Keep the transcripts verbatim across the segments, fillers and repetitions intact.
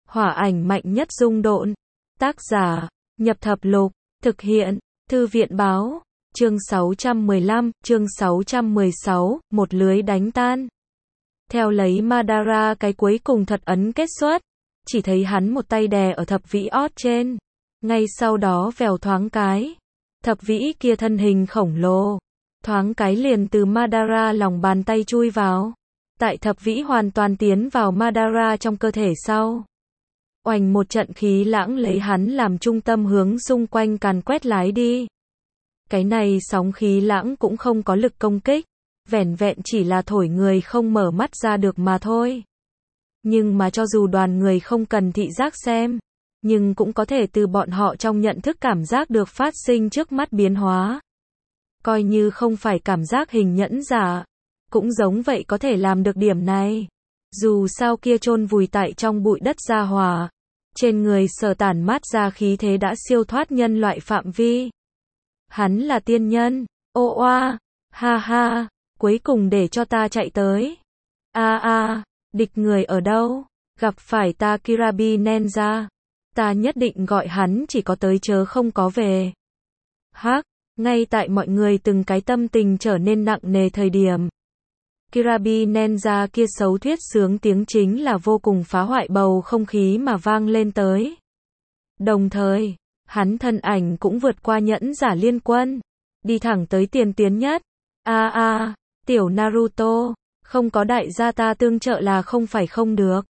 Hỏa ảnh mạnh nhất dung độn. Tác giả, Nhập Thập Lục, thực hiện, Thư viện báo, chương sáu trăm mười lăm, chương sáu trăm mười sáu, một lưới đánh tan. Theo lấy Madara cái cuối cùng thật ấn kết xuất, chỉ thấy hắn một tay đè ở thập vĩ ót trên. Ngay sau đó vèo thoáng cái. Thập vĩ kia thân hình khổng lồ. Thoáng cái liền từ Madara lòng bàn tay chui vào. Tại thập vĩ hoàn toàn tiến vào Madara trong cơ thể sau. Oành một trận khí lãng lấy hắn làm trung tâm hướng xung quanh càn quét lái đi. Cái này sóng khí lãng cũng không có lực công kích. Vẻn vẹn chỉ là thổi người không mở mắt ra được mà thôi. Nhưng mà cho dù đoàn người không cần thị giác xem, nhưng cũng có thể từ bọn họ trong nhận thức cảm giác được phát sinh trước mắt biến hóa. Coi như không phải cảm giác hình nhẫn giả, cũng giống vậy có thể làm được điểm này. Dù sao kia chôn vùi tại trong bụi đất gia hỏa, trên người sở tản mát ra khí thế đã siêu thoát nhân loại phạm vi. Hắn là tiên nhân, ô oa, ha ha, cuối cùng để cho ta chạy tới. A a, địch người ở đâu? Gặp phải ta Kirabi Ninja. Ta nhất định gọi hắn chỉ có tới chớ không có về. Hắc, ngay tại mọi người từng cái tâm tình trở nên nặng nề thời điểm. Kirabi Ninja kia xấu thuyết sướng tiếng chính là vô cùng phá hoại bầu không khí mà vang lên tới. Đồng thời, hắn thân ảnh cũng vượt qua nhẫn giả liên quân. Đi thẳng tới tiền tiến nhất. A a, tiểu Naruto, không có đại gia ta tương trợ là không phải không được.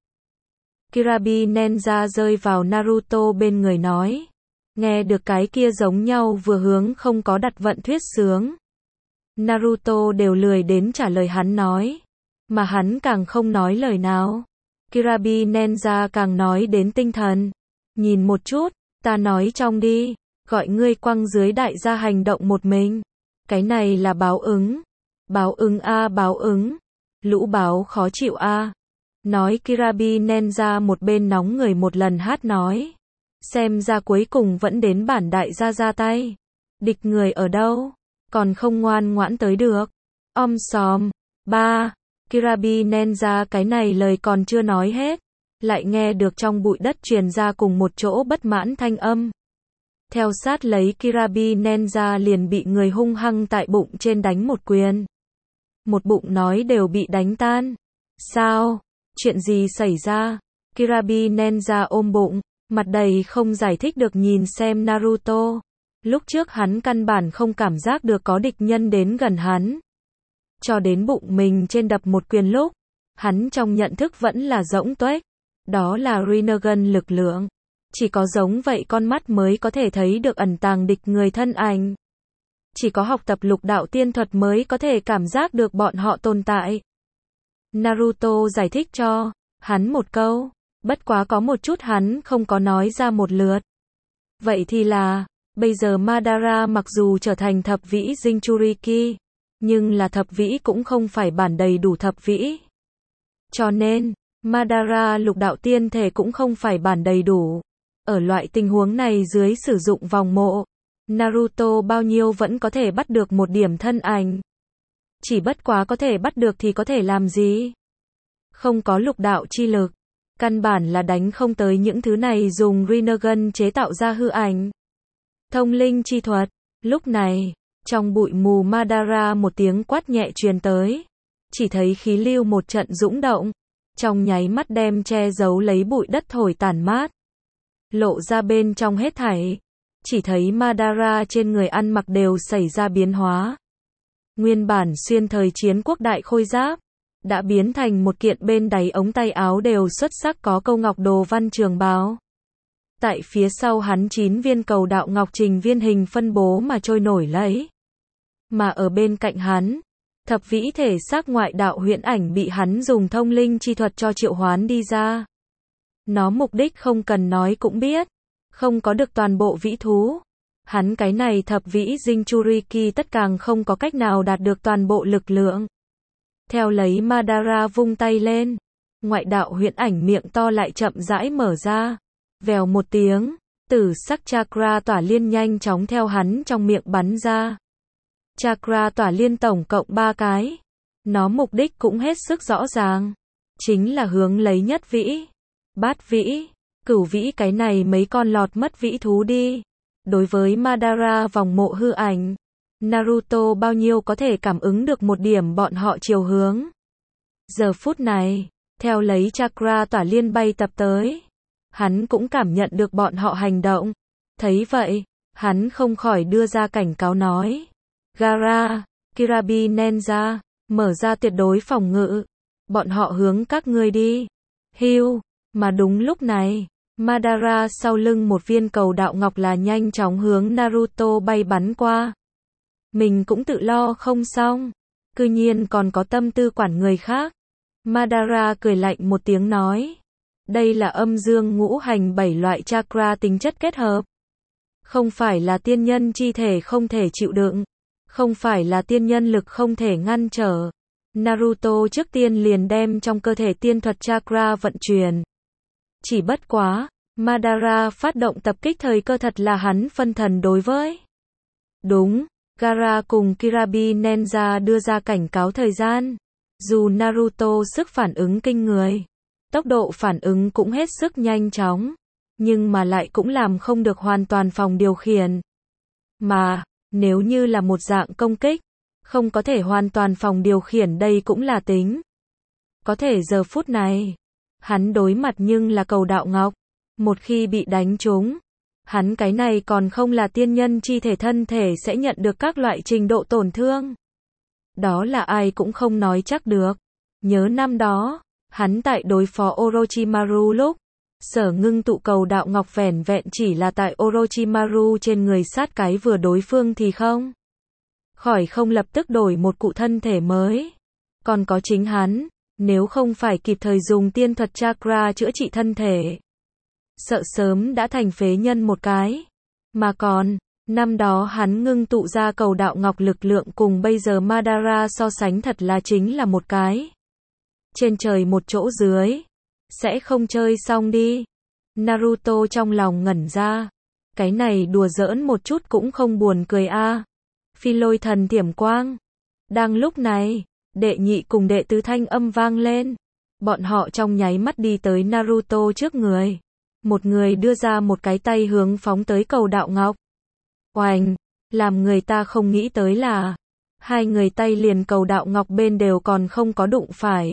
Kirabi Ninja rơi vào Naruto bên người nói. Nghe được cái kia giống nhau vừa hướng không có đặt vận thuyết sướng. Naruto đều lười đến trả lời hắn nói. Mà hắn càng không nói lời nào. Kirabi Ninja càng nói đến tinh thần. Nhìn một chút, ta nói trong đi. Gọi ngươi quăng dưới đại gia hành động một mình. Cái này là báo ứng. Báo ứng a báo ứng. Lũ báo khó chịu a. Nói Kirabi Ninja một bên nóng người một lần hát nói. Xem ra cuối cùng vẫn đến bản đại gia ra tay. Địch người ở đâu? Còn không ngoan ngoãn tới được. Om xòm. Ba. Kirabi Ninja cái này lời còn chưa nói hết. Lại nghe được trong bụi đất truyền ra cùng một chỗ bất mãn thanh âm. Theo sát lấy Kirabi Ninja liền bị người hung hăng tại bụng trên đánh một quyền. Một bụng nói đều bị đánh tan. Sao? Chuyện gì xảy ra? Kirabi Ninja ôm bụng, mặt đầy không giải thích được nhìn xem Naruto. Lúc trước hắn căn bản không cảm giác được có địch nhân đến gần hắn. Cho đến bụng mình trên đập một quyền lúc, hắn trong nhận thức vẫn là rỗng tuếch. Đó là Rinnegan lực lượng. Chỉ có giống vậy con mắt mới có thể thấy được ẩn tàng địch người thân ảnh. Chỉ có học tập lục đạo tiên thuật mới có thể cảm giác được bọn họ tồn tại. Naruto giải thích cho hắn một câu, bất quá có một chút hắn không có nói ra một lượt. Vậy thì là, bây giờ Madara mặc dù trở thành thập vĩ Jinchuriki, nhưng là thập vĩ cũng không phải bản đầy đủ thập vĩ. Cho nên, Madara lục đạo tiên thể cũng không phải bản đầy đủ. Ở loại tình huống này dưới sử dụng vòng mộ, Naruto bao nhiêu vẫn có thể bắt được một điểm thân ảnh. Chỉ bất quá có thể bắt được thì có thể làm gì? Không có lục đạo chi lực. Căn bản là đánh không tới những thứ này dùng Rinnegan chế tạo ra hư ảnh. Thông linh chi thuật. Lúc này, trong bụi mù Madara một tiếng quát nhẹ truyền tới. Chỉ thấy khí lưu một trận dũng động. Trong nháy mắt đem che giấu lấy bụi đất thổi tản mát. Lộ ra bên trong hết thảy. Chỉ thấy Madara trên người ăn mặc đều xảy ra biến hóa. Nguyên bản xuyên thời chiến quốc đại khôi giáp, đã biến thành một kiện bên đáy ống tay áo đều xuất sắc có câu ngọc đồ văn trường bào. Tại phía sau hắn chín viên cầu đạo ngọc trình viên hình phân bố mà trôi nổi lấy. Mà ở bên cạnh hắn, thập vĩ thể xác ngoại đạo huyễn ảnh bị hắn dùng thông linh chi thuật cho triệu hoán đi ra. Nó mục đích không cần nói cũng biết, không có được toàn bộ vĩ thú. Hắn cái này thập vĩ Jinchuriki tất càng không có cách nào đạt được toàn bộ lực lượng. Theo lấy Madara vung tay lên, ngoại đạo huyễn ảnh miệng to lại chậm rãi mở ra. Vèo một tiếng, tử sắc chakra tỏa liên nhanh chóng theo hắn trong miệng bắn ra. Chakra tỏa liên tổng cộng ba cái. Nó mục đích cũng hết sức rõ ràng. Chính là hướng lấy nhất vĩ, bát vĩ, Cửu vĩ cái này mấy con lọt mất vĩ thú đi. Đối với Madara vòng mộ hư ảnh, Naruto bao nhiêu có thể cảm ứng được một điểm bọn họ chiều hướng. Giờ phút này, theo lấy chakra tỏa liên bay tập tới, hắn cũng cảm nhận được bọn họ hành động. Thấy vậy, hắn không khỏi đưa ra cảnh cáo nói. Gaara, Kirabi Ninja, mở ra tuyệt đối phòng ngự. Bọn họ hướng các ngươi đi. Hiu, mà đúng lúc này, Madara sau lưng một viên cầu đạo ngọc là nhanh chóng hướng Naruto bay bắn qua. Mình cũng tự lo không xong, cư nhiên còn có tâm tư quản người khác. Madara cười lạnh một tiếng nói. Đây là âm dương ngũ hành bảy loại chakra tính chất kết hợp. Không phải là tiên nhân chi thể không thể chịu đựng. Không phải là tiên nhân lực không thể ngăn trở. Naruto trước tiên liền đem trong cơ thể tiên thuật chakra vận chuyển. Chỉ bất quá, Madara phát động tập kích thời cơ thật là hắn phân thần đối với. Đúng, Gaara cùng Kirabi Ninja đưa ra cảnh cáo thời gian. Dù Naruto sức phản ứng kinh người, tốc độ phản ứng cũng hết sức nhanh chóng, nhưng mà lại cũng làm không được hoàn toàn phòng điều khiển. Mà, nếu như là một dạng công kích, không có thể hoàn toàn phòng điều khiển đây cũng là tính. Có thể giờ phút này, hắn đối mặt nhưng là cầu đạo ngọc, một khi bị đánh trúng, hắn cái này còn không là tiên nhân chi thể thân thể sẽ nhận được các loại trình độ tổn thương. Đó là ai cũng không nói chắc được. Nhớ năm đó, hắn tại đối phó Orochimaru lúc, sở ngưng tụ cầu đạo ngọc vẻn vẹn chỉ là tại Orochimaru trên người sát cái vừa đối phương thì không. Khỏi không lập tức đổi một cụ thân thể mới. Còn có chính hắn, nếu không phải kịp thời dùng tiên thuật chakra chữa trị thân thể, sợ sớm đã thành phế nhân một cái. Mà còn, năm đó hắn ngưng tụ ra cầu đạo ngọc lực lượng cùng bây giờ Madara so sánh thật là chính là một cái. Trên trời một chỗ dưới. Sẽ không chơi xong đi. Naruto trong lòng ngẩn ra. Cái này đùa giỡn một chút cũng không buồn cười a. À. Phi lôi thần thiểm quang. Đang lúc này, đệ nhị cùng đệ tứ thanh âm vang lên. Bọn họ trong nháy mắt đi tới Naruto trước người. Một người đưa ra một cái tay hướng phóng tới cầu đạo ngọc. Oành, làm người ta không nghĩ tới là hai người tay liền cầu đạo ngọc bên đều còn không có đụng phải.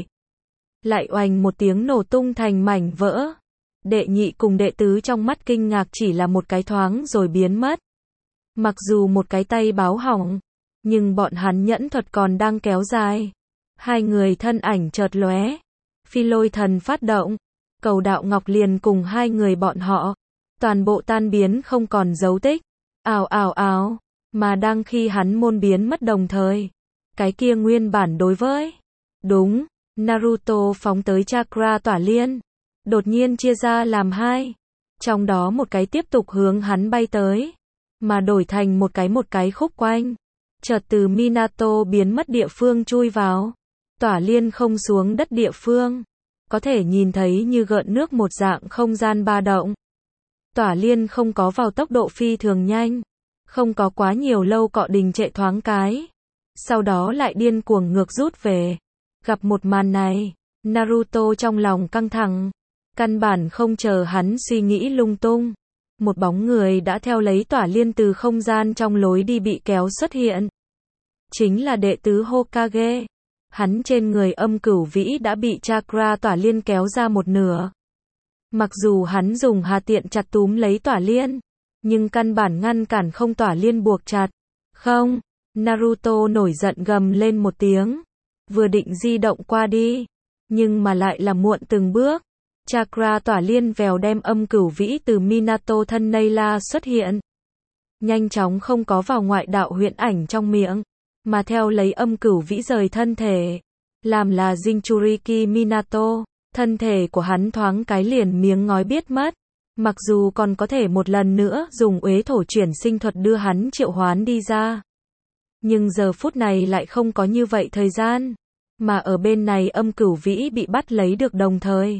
Lại oành một tiếng nổ tung thành mảnh vỡ. Đệ nhị cùng đệ tứ trong mắt kinh ngạc chỉ là một cái thoáng rồi biến mất. Mặc dù một cái tay báo hỏng, nhưng bọn hắn nhẫn thuật còn đang kéo dài. Hai người thân ảnh chợt lóe. Phi lôi thần phát động. Cầu đạo ngọc liền cùng hai người bọn họ. Toàn bộ tan biến không còn dấu tích. Ào ào ào. Mà đang khi hắn môn biến mất đồng thời. Cái kia nguyên bản đối với. Đúng. Naruto phóng tới chakra tỏa liên. Đột nhiên chia ra làm hai. Trong đó một cái tiếp tục hướng hắn bay tới. Mà đổi thành một cái một cái khúc quanh. Chợt từ Minato biến mất địa phương chui vào. Tỏa liên không xuống đất địa phương. Có thể nhìn thấy như gợn nước một dạng không gian ba động. Tỏa liên không có vào tốc độ phi thường nhanh. Không có quá nhiều lâu cọ đình trệ thoáng cái. Sau đó lại điên cuồng ngược rút về. Gặp một màn này, Naruto trong lòng căng thẳng. Căn bản không chờ hắn suy nghĩ lung tung. Một bóng người đã theo lấy tỏa liên từ không gian trong lối đi bị kéo xuất hiện. Chính là đệ tứ Hokage. Hắn trên người âm cửu vĩ đã bị chakra tỏa liên kéo ra một nửa. Mặc dù hắn dùng hà tiện chặt túm lấy tỏa liên, nhưng căn bản ngăn cản không tỏa liên buộc chặt. Không, Naruto nổi giận gầm lên một tiếng. Vừa định di động qua đi, nhưng mà lại là muộn từng bước. Chakra tỏa liên vèo đem âm cửu vĩ từ Minato thân Neila xuất hiện. Nhanh chóng không có vào ngoại đạo huyễn ảnh trong miệng, mà theo lấy âm cửu vĩ rời thân thể. Làm là Jinchuriki Minato, thân thể của hắn thoáng cái liền miếng ngói biết mất. Mặc dù còn có thể một lần nữa dùng uế thổ chuyển sinh thuật đưa hắn triệu hoán đi ra. Nhưng giờ phút này lại không có như vậy thời gian. Mà ở bên này âm cửu vĩ bị bắt lấy được đồng thời.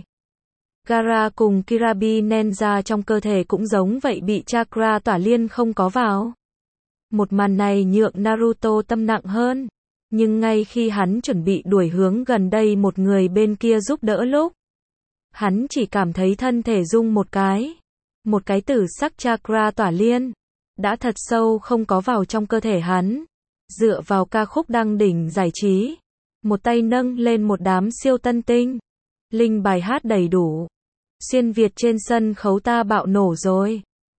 Gaara cùng Kirabi Ninja trong cơ thể cũng giống vậy bị chakra tỏa liên không có vào. Một màn này nhượng Naruto tâm nặng hơn. Nhưng ngay khi hắn chuẩn bị đuổi hướng gần đây một người bên kia giúp đỡ lúc. Hắn chỉ cảm thấy thân thể rung một cái. Một cái tử sắc chakra tỏa liên. Đã thật sâu không có vào trong cơ thể hắn. Dựa vào ca khúc đăng đỉnh giải trí. Một tay nâng lên một đám siêu tân tinh. Linh bài hát đầy đủ. Xuyên Việt trên sân khấu ta bạo nổ rồi.